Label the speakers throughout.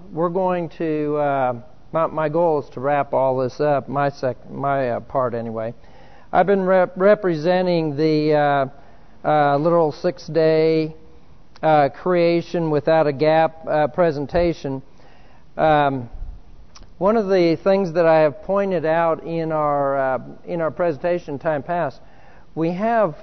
Speaker 1: we're going to, my goal is to wrap all this up, my part anyway. I've been representing the literal 6-day creation without a gap presentation. One of the things that I have pointed out in our presentation time past, we have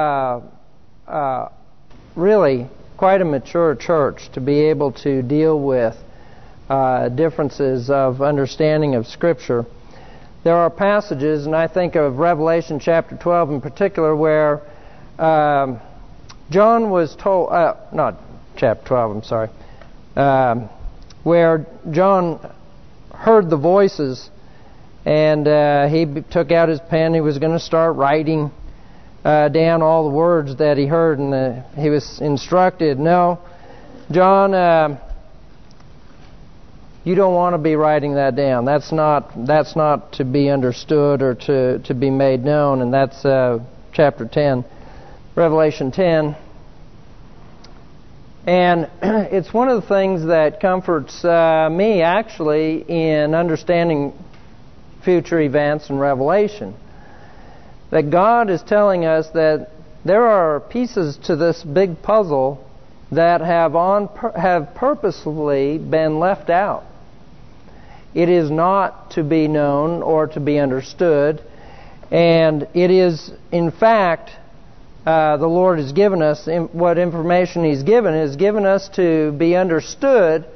Speaker 1: really quite a mature church to be able to deal with differences of understanding of Scripture. There are passages, and I think of Revelation chapter 12 in particular, where John was told, not chapter 12, I'm sorry, where John heard the voices, and he took out his pen. He was going to start writing down all the words that he heard, and he was instructed, no, John, you don't want to be writing that down. That's not to be understood or to be made known. And that's chapter 10, Revelation 10. And it's one of the things that comforts me, actually, in understanding future events and Revelation. That God is telling us that there are pieces to this big puzzle that have purposefully been left out. It is not to be known or to be understood, and it is, in fact, the Lord has given us, what information He's given is given us to be understood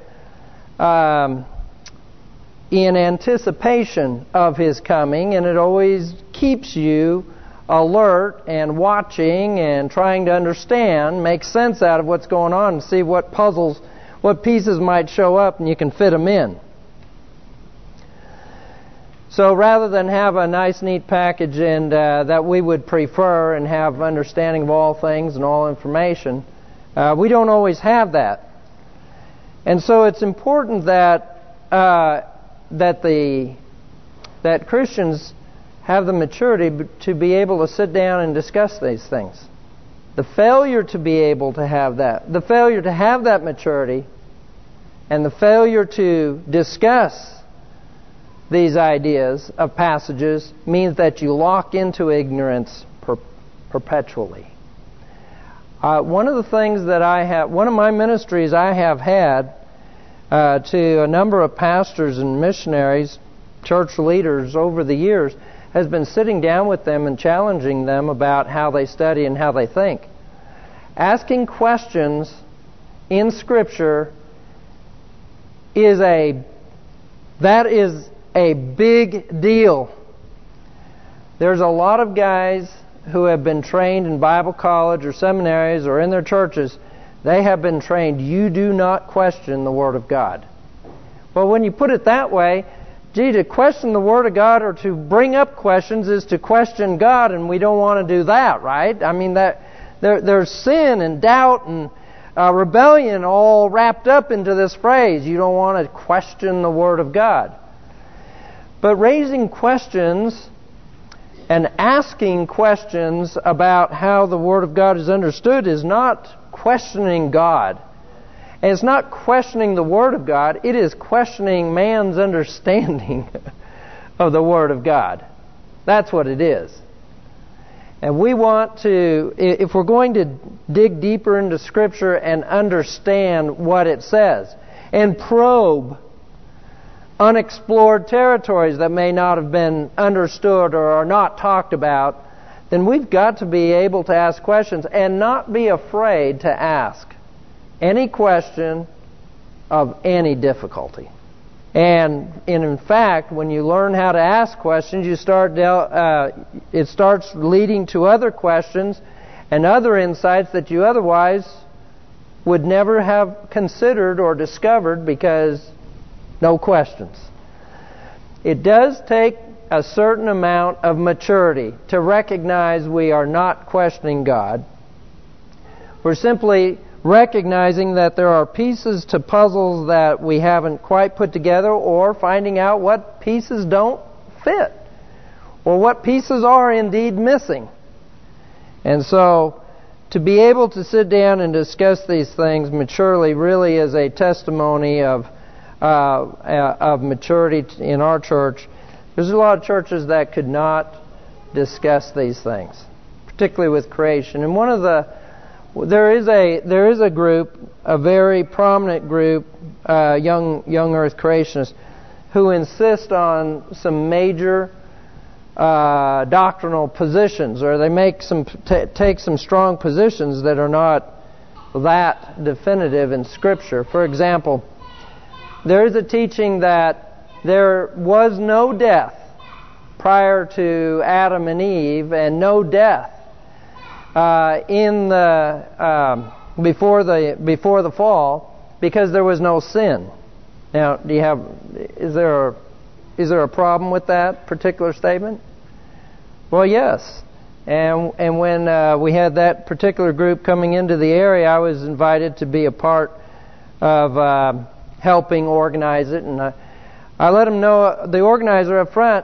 Speaker 1: in anticipation of His coming, and it always keeps you alert and watching and trying to understand, make sense out of what's going on, and see what puzzles, what pieces might show up, and you can fit them in. So rather than have a nice, neat package and that we would prefer and have understanding of all things and all information, we don't always have that. And so it's important that that Christians have the maturity to be able to sit down and discuss these things. The failure to be able to have that, the failure to have that maturity, and the failure to discuss these ideas of passages means that you lock into ignorance perpetually. One of the things that one of my ministries I have had to a number of pastors and missionaries, church leaders over the years, has been sitting down with them and challenging them about how they study and how they think. Asking questions in Scripture is a big deal. There's a lot of guys who have been trained in Bible college or seminaries or in their churches. They have been trained, you do not question the Word of God. Well, when you put it that way, to question the Word of God or to bring up questions is to question God, and we don't want to do that, right? I mean, there's sin and doubt and rebellion all wrapped up into this phrase. You don't want to question the Word of God. But raising questions and asking questions about how the Word of God is understood is not questioning God. And it's not questioning the Word of God. It is questioning man's understanding of the Word of God. That's what it is. And we want to, if we're going to dig deeper into Scripture and understand what it says, and probe unexplored territories that may not have been understood or are not talked about, then we've got to be able to ask questions and not be afraid to ask any question of any difficulty. And in fact, when you learn how to ask questions, it starts leading to other questions and other insights that you otherwise would never have considered or discovered because no questions. It does take a certain amount of maturity to recognize we are not questioning God. We're simply recognizing that there are pieces to puzzles that we haven't quite put together, or finding out what pieces don't fit, or what pieces are indeed missing. And so, to be able to sit down and discuss these things maturely really is a testimony of of maturity in our church, there's a lot of churches that could not discuss these things, particularly with creation. And there is a group, a very prominent group, young Earth creationists, who insist on some major doctrinal positions, or they take some strong positions that are not that definitive in Scripture. For example, there is a teaching that there was no death prior to Adam and Eve, and no death before the fall, because there was no sin. Now, is there a problem with that particular statement? Well, yes. And when we had that particular group coming into the area, I was invited to be a part of helping organize it, and I let them know, the organizer up front,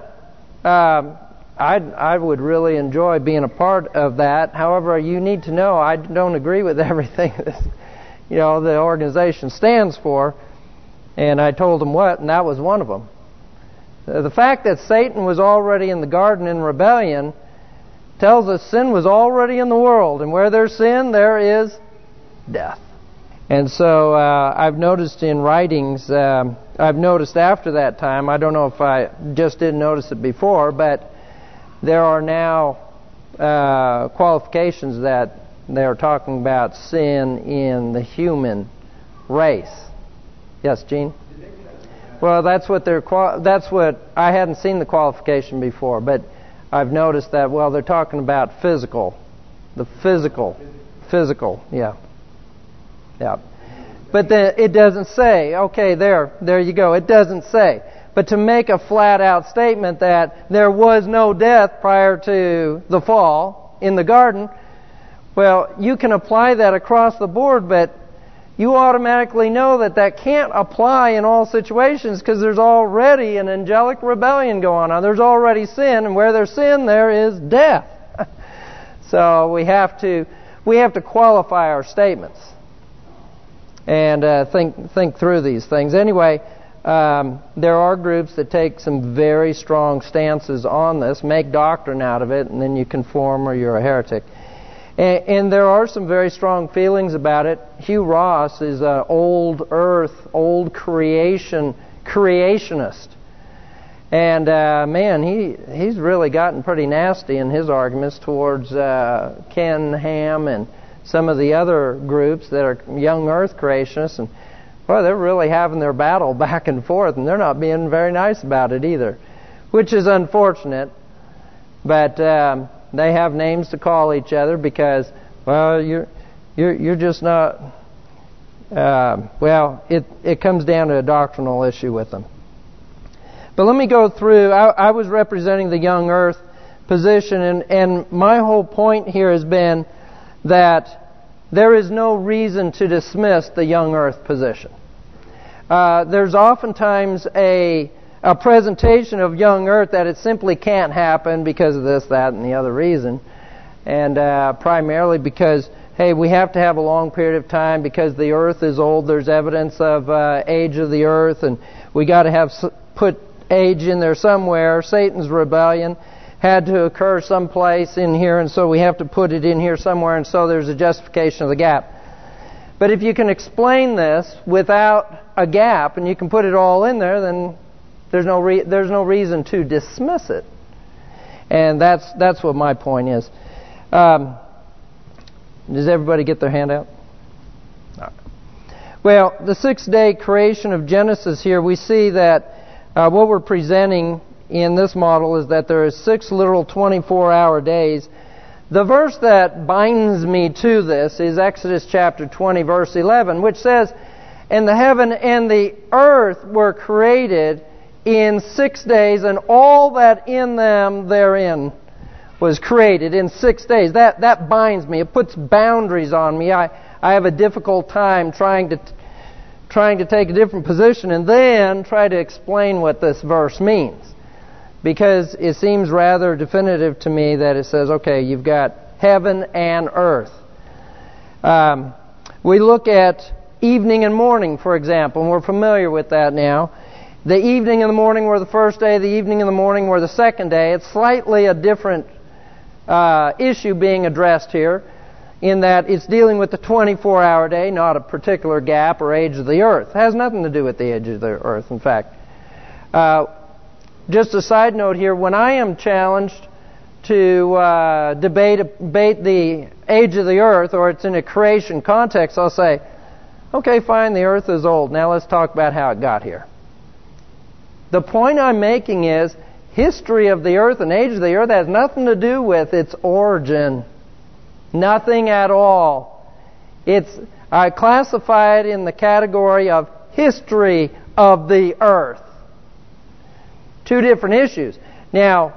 Speaker 1: I would really enjoy being a part of that. However, you need to know I don't agree with everything that the organization stands for, and I told them what, and that was one of them. The fact that Satan was already in the garden in rebellion tells us sin was already in the world, and where there's sin, there is death. And so I've noticed in writings, I've noticed after that time, I don't know if I just didn't notice it before, but there are now qualifications that they're talking about sin in the human race. Yes, Gene? Well, that's what I hadn't seen the qualification before, but I've noticed that, they're talking about physical. The physical, yeah. Yeah. But it doesn't say, okay, there you go, it doesn't say. But to make a flat-out statement that there was no death prior to the fall in the garden, you can apply that across the board, but you automatically know that can't apply in all situations, because there's already an angelic rebellion going on. There's already sin, and where there's sin, there is death. So we have to qualify our statements and think through these things. Anyway, there are groups that take some very strong stances on this, make doctrine out of it, and then you conform or you're a heretic. And there are some very strong feelings about it. Hugh Ross is an old earth, old creationist. And he's really gotten pretty nasty in his arguments towards Ken Ham and some of the other groups that are young earth creationists. And they're really having their battle back and forth, and they're not being very nice about it either, which is unfortunate. But they have names to call each other because, you're just not. It comes down to a doctrinal issue with them. But let me go through. I was representing the young earth position, and my whole point here has been that there is no reason to dismiss the young earth position. There's oftentimes a presentation of young earth that it simply can't happen because of this, that, and the other reason. And primarily because, we have to have a long period of time because the earth is old. There's evidence of age of the earth, and we got to put age in there somewhere. Satan's rebellion had to occur someplace in here, and so we have to put it in here somewhere, and so there's a justification of the gap. But if you can explain this without a gap, and you can put it all in there, then there's no reason to dismiss it. And that's what my point is. Does everybody get their handout? All right. Well, the 6-day creation of Genesis here, we see that what we're presenting in this model is that there is 6 literal 24-hour days. The verse that binds me to this is Exodus chapter 20, verse 11, which says, "And the heaven and the earth were created in 6 days, and all that in them therein was created in 6 days." That binds me. It puts boundaries on me. I have a difficult time trying to take a different position and then try to explain what this verse means, because it seems rather definitive to me that it says, okay, you've got heaven and earth. We look at evening and morning, for example, and we're familiar with that now. The evening and the morning were the first day, the evening and the morning were the second day. It's slightly a different issue being addressed here, in that it's dealing with the 24-hour day, not a particular gap or age of the earth. It has nothing to do with the age of the earth, in fact. Just a side note here, when I am challenged to debate the age of the earth, or it's in a creation context, I'll say, okay, fine, the earth is old. Now let's talk about how it got here. The point I'm making is, history of the earth and age of the earth has nothing to do with its origin. Nothing at all. I classify it in the category of history of the earth. Two different issues. Now,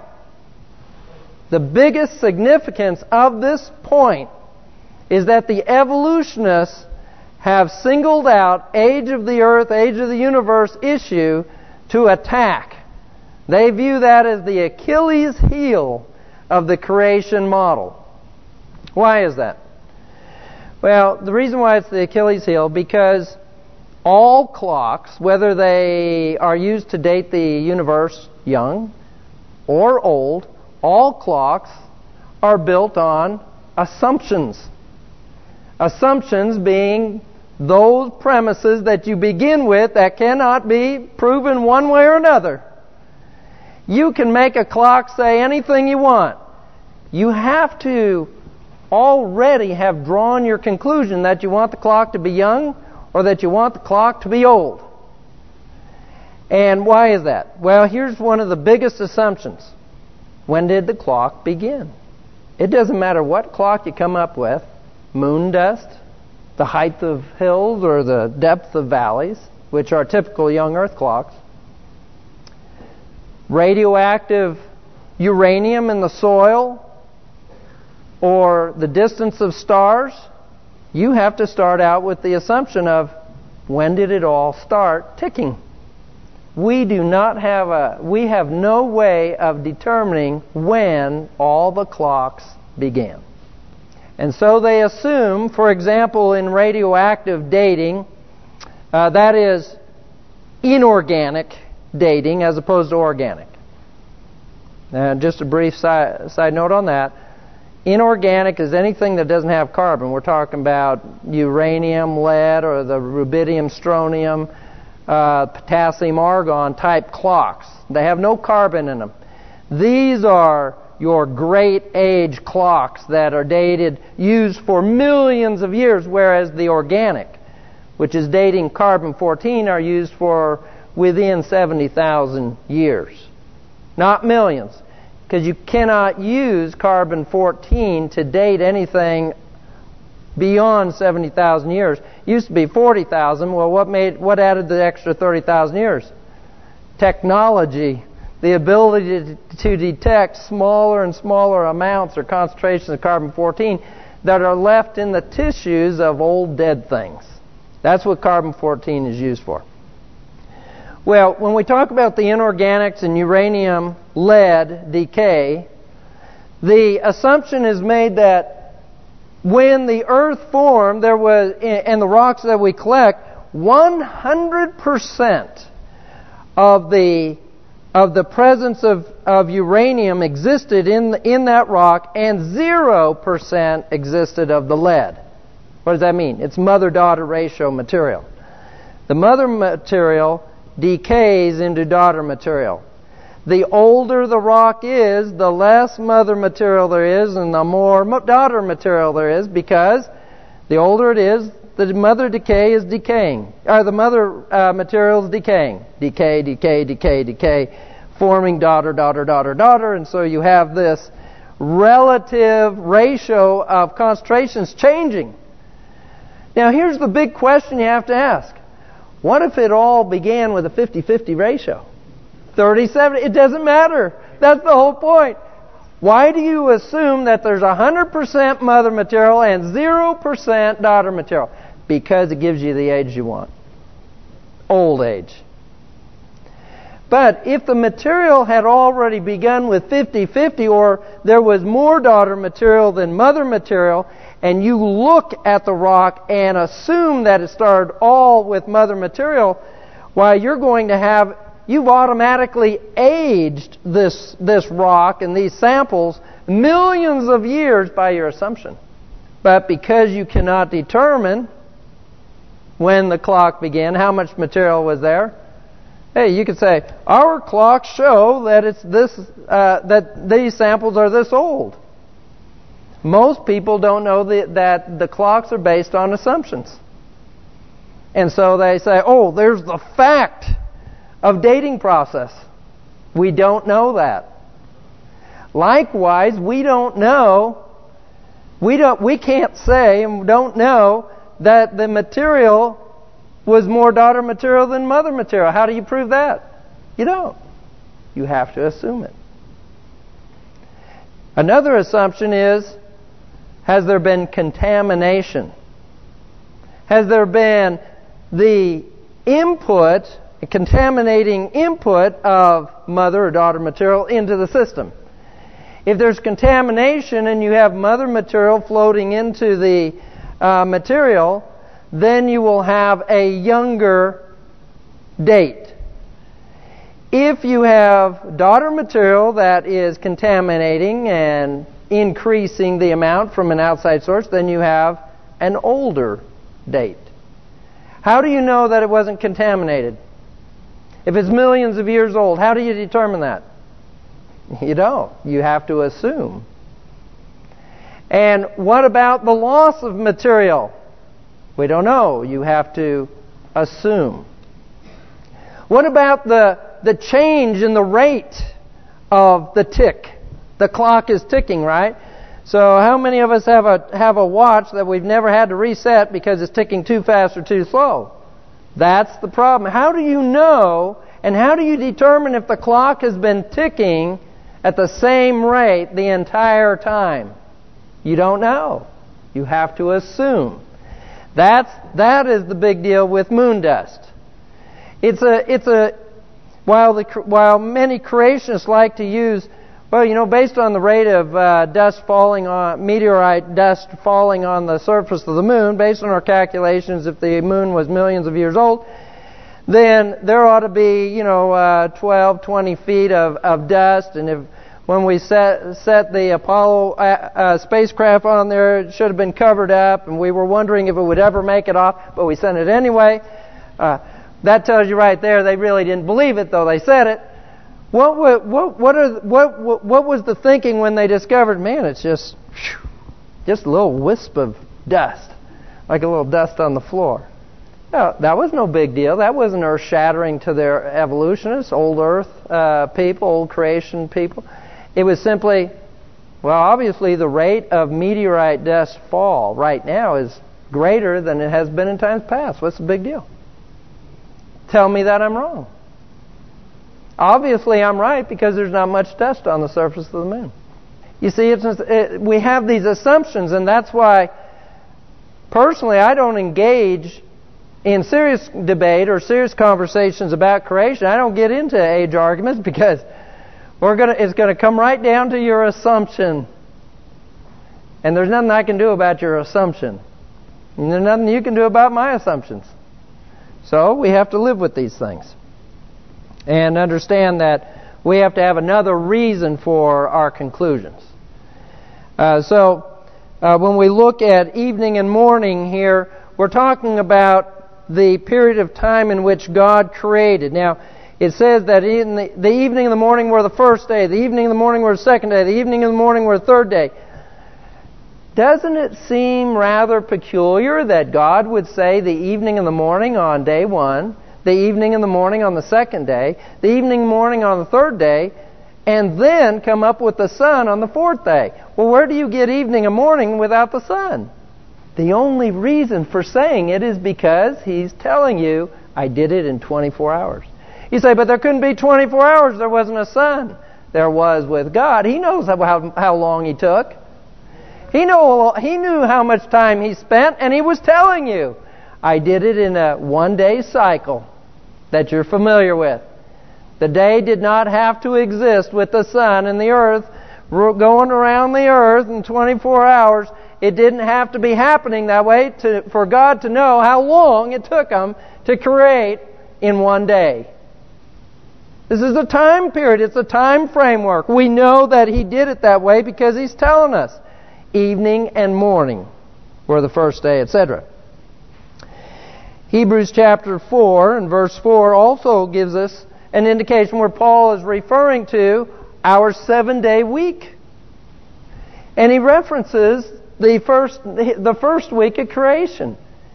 Speaker 1: the biggest significance of this point is that the evolutionists have singled out age of the earth, age of the universe issue to attack. They view that as the Achilles heel of the creation model. Why is that? Well, the reason why it's the Achilles heel, because all clocks, whether they are used to date the universe young or old, all clocks are built on assumptions. Assumptions being those premises that you begin with that cannot be proven one way or another. You can make a clock say anything you want. You have to already have drawn your conclusion that you want the clock to be young or that you want the clock to be old. And why is that? Well, here's one of the biggest assumptions. When did the clock begin? It doesn't matter what clock you come up with, moon dust, the height of hills or the depth of valleys, which are typical young earth clocks, radioactive uranium in the soil, or the distance of stars, you have to start out with the assumption of, when did it all start ticking? We have no way of determining when all the clocks began. And so they assume, for example, in radioactive dating, that is inorganic dating as opposed to organic. And just a brief side note on that. Inorganic is anything that doesn't have carbon. We're talking about uranium, lead, or the rubidium, strontium, potassium, argon type clocks. They have no carbon in them. These are your great age clocks that are used for millions of years, whereas the organic, which is dating carbon-14, are used for within 70,000 years. Not millions. Because you cannot use carbon-14 to date anything beyond 70,000 years. It used to be 40,000. Well, what added the extra 30,000 years? Technology. The ability to detect smaller and smaller amounts or concentrations of carbon-14 that are left in the tissues of old dead things. That's what carbon-14 is used for. Well, when we talk about the inorganics and uranium, lead decay, the assumption is made that when the Earth formed, and the rocks that we collect, 100% of the presence of uranium existed in that rock, and 0% existed of the lead. What does that mean? It's mother-daughter ratio material. The mother material decays into daughter material. The older the rock is, the less mother material there is, and the more daughter material there is, because the older it is, the mother decay is decaying. Or the mother material is decaying. Decay, forming daughter, and so you have this relative ratio of concentrations changing. Now here's the big question you have to ask. What if it all began with a 50-50 ratio? 30-70, it doesn't matter. That's the whole point. Why do you assume that there's 100% mother material and 0% daughter material? Because it gives you the age you want. Old age. But if the material had already begun with 50-50, or there was more daughter material than mother material, and you look at the rock and assume that it started all with mother material, why, you've automatically aged this rock and these samples millions of years by your assumption. But because you cannot determine when the clock began, how much material was there, hey, you could say, our clocks show that it's that these samples are this old. Most people don't know that the clocks are based on assumptions. And so they say, oh, there's the fact of dating process. We don't know that. Likewise, we can't say and don't know that the material was more daughter material than mother material. How do you prove that? You don't. You have to assume it. Another assumption is, has there been contamination? Has there been the input, a contaminating input of mother or daughter material into the system? If there's contamination and you have mother material floating into the material, then you will have a younger date. If you have daughter material that is contaminating and increasing the amount from an outside source, then you have an older date. How do you know that it wasn't contaminated? If it's millions of years old, how do you determine that? You don't. You have to assume. And what about the loss of material? We don't know. You have to assume. What about the change in the rate of the tick? The clock is ticking, right? So how many of us have a watch that we've never had to reset because it's ticking too fast or too slow? That's the problem. How do you know, and how do you determine if the clock has been ticking at the same rate the entire time? You don't know. You have to assume. That is the big deal with moon dust. While many creationists like to use, based on the rate of meteorite dust falling on the surface of the moon, based on our calculations, if the moon was millions of years old, then there ought to be 12, 20 feet of dust, and when we set the Apollo spacecraft on there, it should have been covered up, and we were wondering if it would ever make it off, but we sent it anyway. That tells you right there they really didn't believe it, though they said it. What was the thinking when they discovered, man, it's just a little wisp of dust, like a little dust on the floor. No, that was no big deal. That wasn't earth-shattering to their evolutionists, old earth people, old creation people. It was simply, obviously the rate of meteorite dust fall right now is greater than it has been in times past. What's the big deal? Tell me that I'm wrong. Obviously I'm right because there's not much dust on the surface of the moon. You see, we have these assumptions, and that's why personally I don't engage in serious debate or serious conversations about creation. I don't get into age arguments because it's going to come right down to your assumption. And there's nothing I can do about your assumption. And there's nothing you can do about my assumptions. So we have to live with these things. And understand that we have to have another reason for our conclusions. When we look at evening and morning here, we're talking about the period of time in which God created. Now, it says that in the evening and the morning were the first day, the evening and the morning were the second day, the evening and the morning were the third day. Doesn't it seem rather peculiar that God would say the evening and the morning on day one, the evening and the morning on the second day, the evening and morning on the third day, and then come up with the sun on the fourth day? Well, where do you get evening and morning without the sun? The only reason for saying it is because He's telling you, I did it in 24 hours. You say, but there couldn't be 24 hours. There wasn't a sun. There was with God. He knows how long He took. He knew how much time He spent, and He was telling you, I did it in a one-day cycle that you're familiar with. The day did not have to exist with the sun and the earth going around the earth in 24 hours. It didn't have to be happening that way for God to know how long it took Him to create in one day. This is a time period. It's a time framework. We know that He did it that way because He's telling us. Evening and morning were the first day, etc. Hebrews chapter 4 and verse 4 also gives us an indication where Paul is referring to our 7-day week. And he references the first week of creation.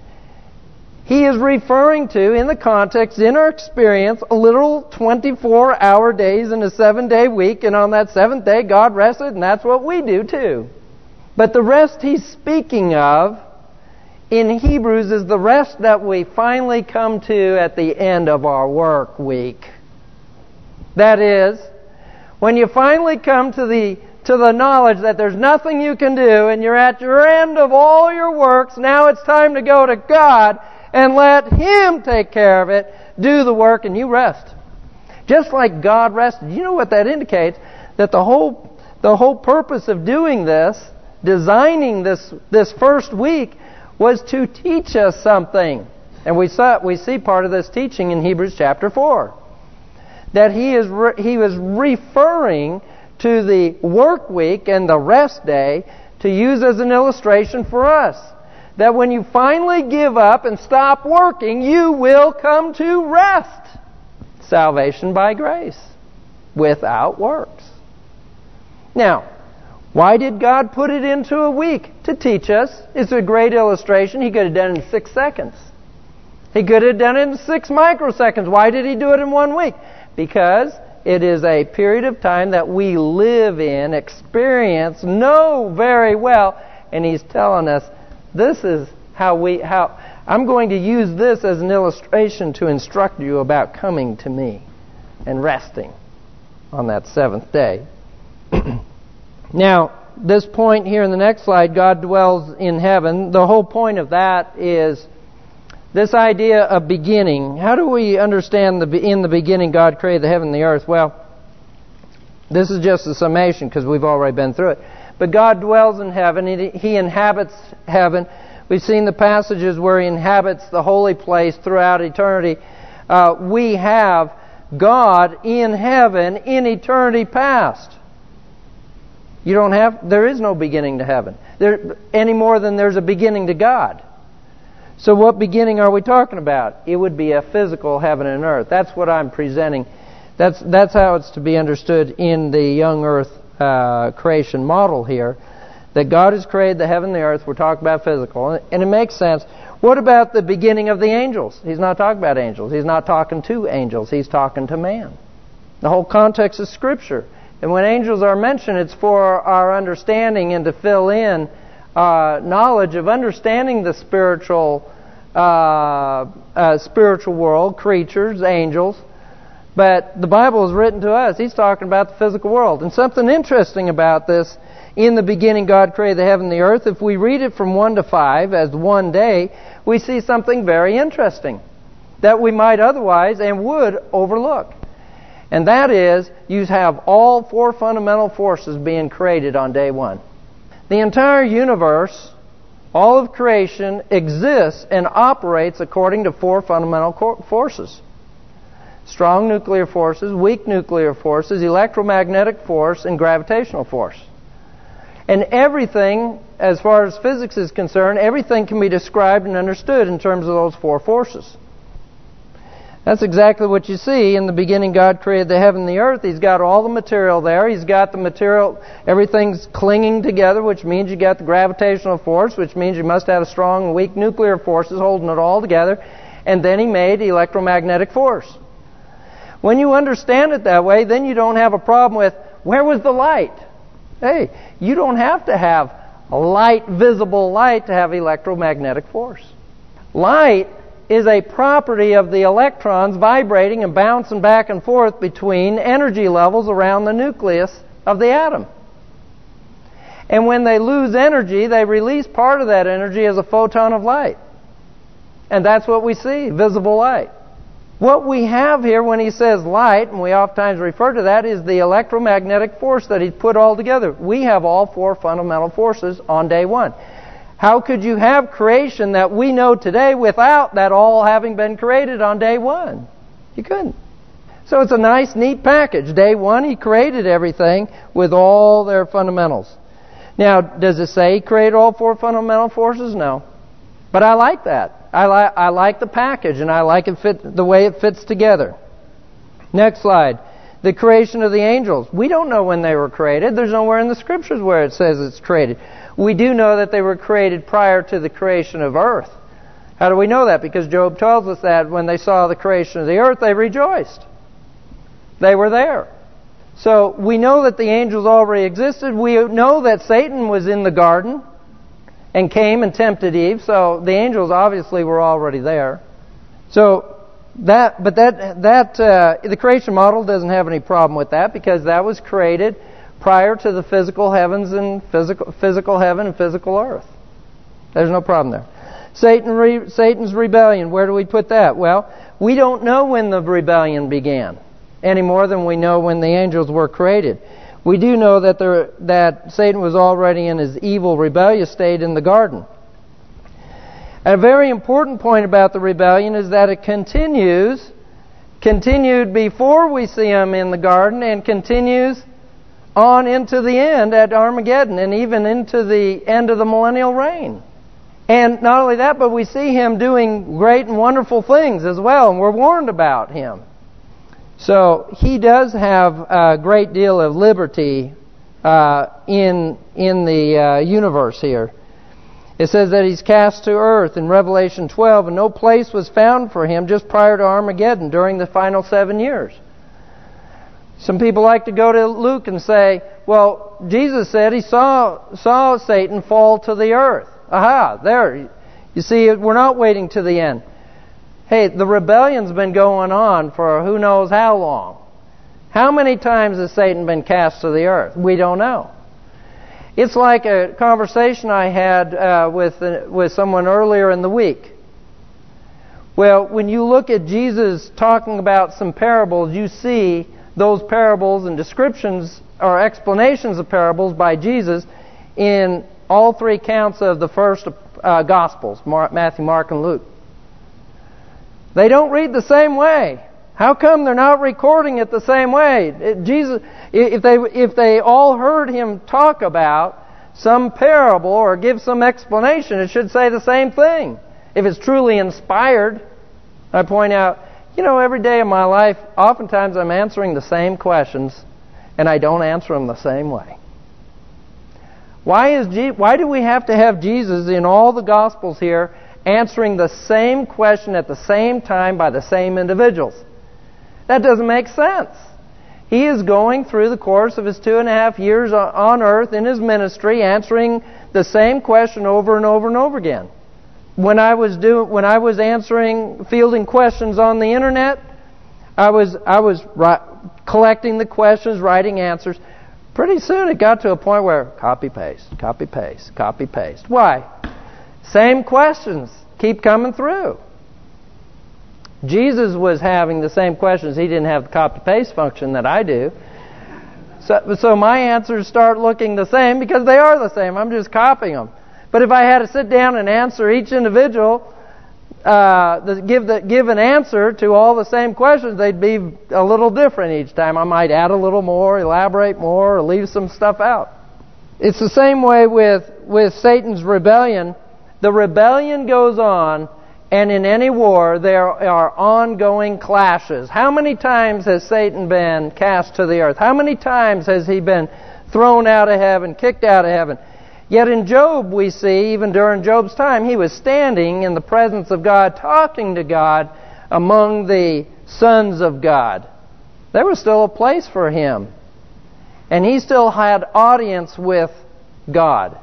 Speaker 1: He is referring to, in the context, in our experience, a literal 24-hour days in a 7-day week, and on that 7th day God rested, and that's what we do too. But the rest he's speaking of in Hebrews is the rest that we finally come to at the end of our work week. That is, when you finally come to the knowledge that there's nothing you can do and you're at your end of all your works, now it's time to go to God and let Him take care of it, do the work, and you rest. Just like God rested. You know what that indicates? That the whole purpose of doing this, designing this first week, was to teach us something. And we see part of this teaching in Hebrews chapter 4. That he was referring to the work week and the rest day to use as an illustration for us. That when you finally give up and stop working, you will come to rest. Salvation by grace, without works. Now, why did God put it into a week? To teach us. It's a great illustration. He could have done it in 6 seconds. He could have done it in 6 microseconds. Why did He do it in 1 week? Because it is a period of time that we live in, experience, know very well, and He's telling us, this is how I'm going to use this as an illustration to instruct you about coming to me and resting on that 7th day. Now, this point here in the next slide, God dwells in heaven. The whole point of that is this idea of beginning. How do we understand in the beginning God created the heaven and the earth? Well, this is just a summation because we've already been through it. But God dwells in heaven. He inhabits heaven. We've seen the passages where He inhabits the holy place throughout eternity. We have God in heaven in eternity past. There is no beginning to heaven. Any more than there's a beginning to God. So what beginning are we talking about? It would be a physical heaven and earth. That's what I'm presenting. That's how it's to be understood in the young earth creation model here. That God has created the heaven and the earth. We're talking about physical. And it makes sense. What about the beginning of the angels? He's not talking about angels. He's not talking to angels. He's talking to man. The whole context of Scripture. And when angels are mentioned, it's for our understanding and to fill in knowledge of understanding the spiritual world, creatures, angels. But the Bible is written to us. He's talking about the physical world. And something interesting about this, in the beginning God created the heaven and the earth. If we read it from 1 to 5 as one day, we see something very interesting that we might otherwise and would overlook. And that is, you have all 4 fundamental forces being created on day 1. The entire universe, all of creation, exists and operates according to 4 fundamental forces. Strong nuclear forces, weak nuclear forces, electromagnetic force, and gravitational force. And everything, as far as physics is concerned, everything can be described and understood in terms of those 4 forces. That's exactly what you see. In the beginning, God created the heaven and the earth. He's got all the material there. He's got the material, everything's clinging together, which means you got the gravitational force, which means you must have strong and weak nuclear forces holding it all together. And then He made electromagnetic force. When you understand it that way, then you don't have a problem with, where was the light? Hey, you don't have to have light, visible light, to have electromagnetic force. Light is a property of the electrons vibrating and bouncing back and forth between energy levels around the nucleus of the atom. And when they lose energy, they release part of that energy as a photon of light. And that's what we see, visible light. What we have here when he says light, and we oftentimes refer to that, is the electromagnetic force that he's put all together. We have all four fundamental forces on day one. How could you have creation that we know today without that all having been created on day one? You couldn't. So it's a nice, neat package. Day one, he created everything with all their fundamentals. Now, does it say he created all four fundamental forces? No. But I like that. I like the package, and I like the way it fits together. Next slide. The creation of the angels. We don't know when they were created. There's nowhere in the Scriptures where it says it's created. We do know that they were created prior to the creation of earth. How do we know that? Because Job tells us that when they saw the creation of the earth, they rejoiced. They were there. So we know that the angels already existed. We know that Satan was in the garden and came and tempted Eve. So the angels obviously were already there. So the creation model doesn't have any problem with that, because that was created prior to the physical heavens and physical heaven and physical earth. There's no problem there. Satan's rebellion, where do we put that? Well, we don't know when the rebellion began, any more than we know when the angels were created. We do know that Satan was already in his evil, rebellious state in the garden. A very important point about the rebellion is that it continued before we see him in the garden, and continues on into the end at Armageddon, and even into the end of the millennial reign. And not only that, but we see him doing great and wonderful things as well, and we're warned about him. So he does have a great deal of liberty in the universe here. It says that he's cast to earth in Revelation 12, and no place was found for him just prior to Armageddon during the final 7 years. Some people like to go to Luke and say, well, Jesus said he saw Satan fall to the earth. Aha, there. You see, we're not waiting to the end. Hey, the rebellion's been going on for who knows how long. How many times has Satan been cast to the earth? We don't know. It's like a conversation I had with someone earlier in the week. Well, when you look at Jesus talking about some parables, you see those parables and descriptions or explanations of parables by Jesus in all three accounts of the first Gospels, Matthew, Mark, and Luke. They don't read the same way. How come they're not recording it the same way? Jesus, if they all heard him talk about some parable or give some explanation, it should say the same thing. If it's truly inspired, I point out, every day of my life, oftentimes I'm answering the same questions, and I don't answer them the same way. Why do we have to have Jesus in all the Gospels here answering the same question at the same time by the same individuals? That doesn't make sense. He is going through the course of his 2.5 years on earth in his ministry, answering the same question over and over and over again. When I was fielding questions on the internet, I was collecting the questions, writing answers. Pretty soon it got to a point where copy paste, copy paste, copy paste. Why? Same questions keep coming through. Jesus was having the same questions. He didn't have the copy-paste function that I do. So my answers start looking the same because they are the same. I'm just copying them. But if I had to sit down and answer each individual, give an answer to all the same questions, they'd be a little different each time. I might add a little more, elaborate more, or leave some stuff out. It's the same way with Satan's rebellion. The rebellion goes on, and in any war, there are ongoing clashes. How many times has Satan been cast to the earth? How many times has he been thrown out of heaven, kicked out of heaven? Yet in Job, we see, even during Job's time, he was standing in the presence of God, talking to God among the sons of God. There was still a place for him. And he still had audience with God.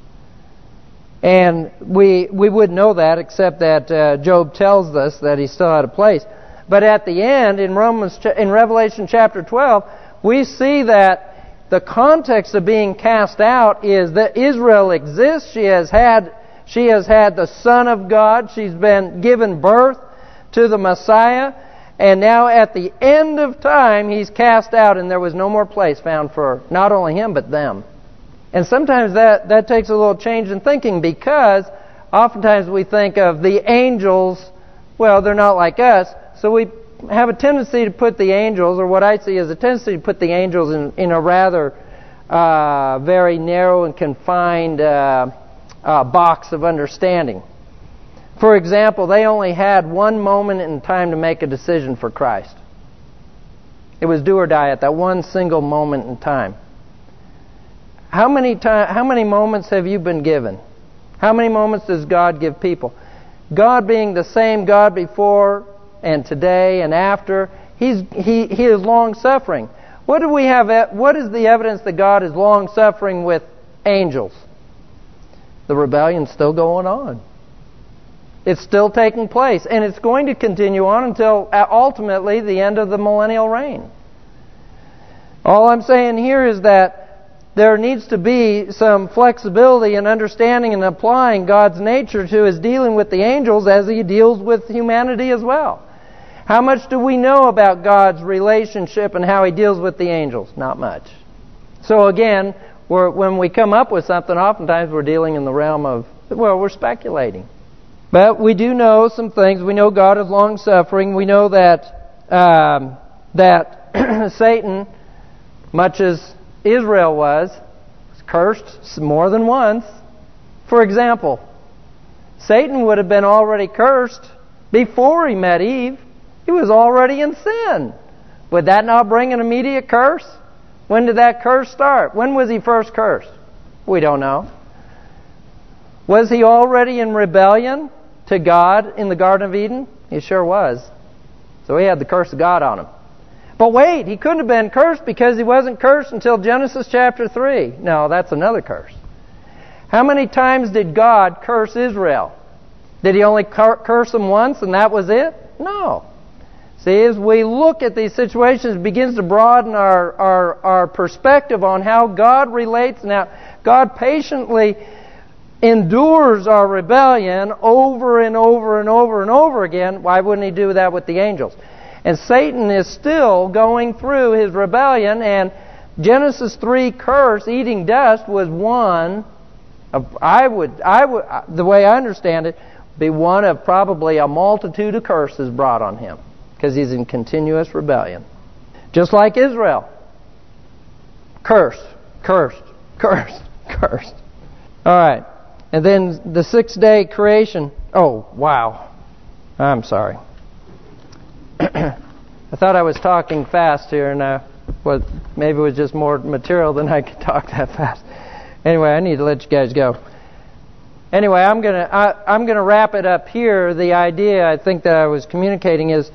Speaker 1: And we wouldn't know that except that Job tells us that he still had a place. But at the end, in Revelation chapter 12, we see that the context of being cast out is that Israel exists. She has had the Son of God. She's been given birth to the Messiah. And now at the end of time, He's cast out, and there was no more place found for not only Him, but them. And sometimes that takes a little change in thinking, because oftentimes we think of the angels, well, they're not like us, so we have a tendency to put the angels, or what I see as a tendency to put the angels in a rather very narrow and confined box of understanding. For example, they only had one moment in time to make a decision for Christ. It was do or die at that one single moment in time. How many moments have you been given? How many moments does God give people? God being the same God before and today and after, He is long-suffering. What do we have? What is the evidence that God is long-suffering with angels? The rebellion's still going on. It's still taking place, and it's going to continue on until ultimately the end of the millennial reign. All I'm saying here is that there needs to be some flexibility in understanding and applying God's nature to His dealing with the angels as He deals with humanity as well. How much do we know about God's relationship and how He deals with the angels? Not much. So again, when we come up with something, oftentimes we're dealing in the realm of, well, we're speculating. But we do know some things. We know God is long-suffering. We know that Satan, much as Israel was cursed more than once. For example, Satan would have been already cursed before he met Eve. He was already in sin. Would that not bring an immediate curse? When did that curse start? When was he first cursed? We don't know. Was he already in rebellion to God in the Garden of Eden? He sure was. So he had the curse of God on him. But wait, he couldn't have been cursed because he wasn't cursed until Genesis chapter 3. No, that's another curse. How many times did God curse Israel? Did He only curse them once and that was it? No. See, as we look at these situations, it begins to broaden our perspective on how God relates. Now, God patiently endures our rebellion over and over and over and over again. Why wouldn't He do that with the angels? And Satan is still going through his rebellion, and Genesis 3 curse, eating dust, was one of, the way I understand it, be one of probably a multitude of curses brought on him, because he's in continuous rebellion. Just like Israel. Cursed, cursed, cursed, cursed. All right. And then the 6-day creation. Oh, wow. I'm sorry. I thought I was talking fast here, and maybe it was just more material than I could talk that fast. Anyway, I need to let you guys go. Anyway, I'm gonna wrap it up here. The idea I think that I was communicating is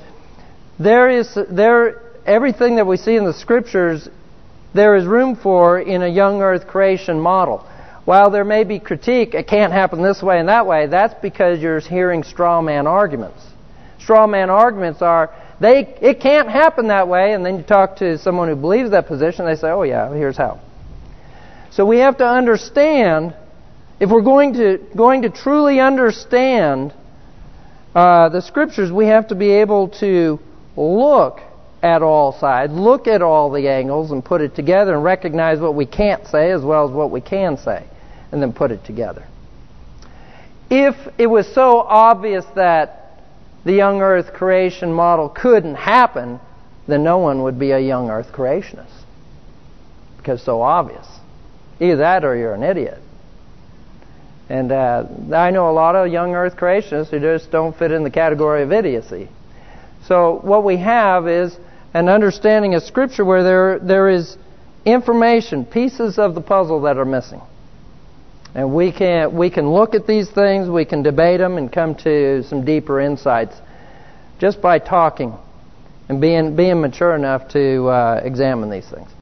Speaker 1: everything that we see in the Scriptures, there is room for in a young earth creation model. While there may be critique, it can't happen this way and that way, that's because you're hearing straw man arguments. Straw man arguments are, it can't happen that way, and then you talk to someone who believes that position, they say, oh yeah, here's how. So we have to understand, if we're going to truly understand the Scriptures, we have to be able to look at all sides, look at all the angles and put it together and recognize what we can't say as well as what we can say, and then put it together. If it was so obvious that the young earth creation model couldn't happen, then no one would be a young earth creationist. Because it's so obvious. Either that or you're an idiot. And I know a lot of young earth creationists who just don't fit in the category of idiocy. So what we have is an understanding of Scripture where there is information, pieces of the puzzle that are missing. And we can look at these things, we can debate them and come to some deeper insights just by talking and being mature enough to examine these things.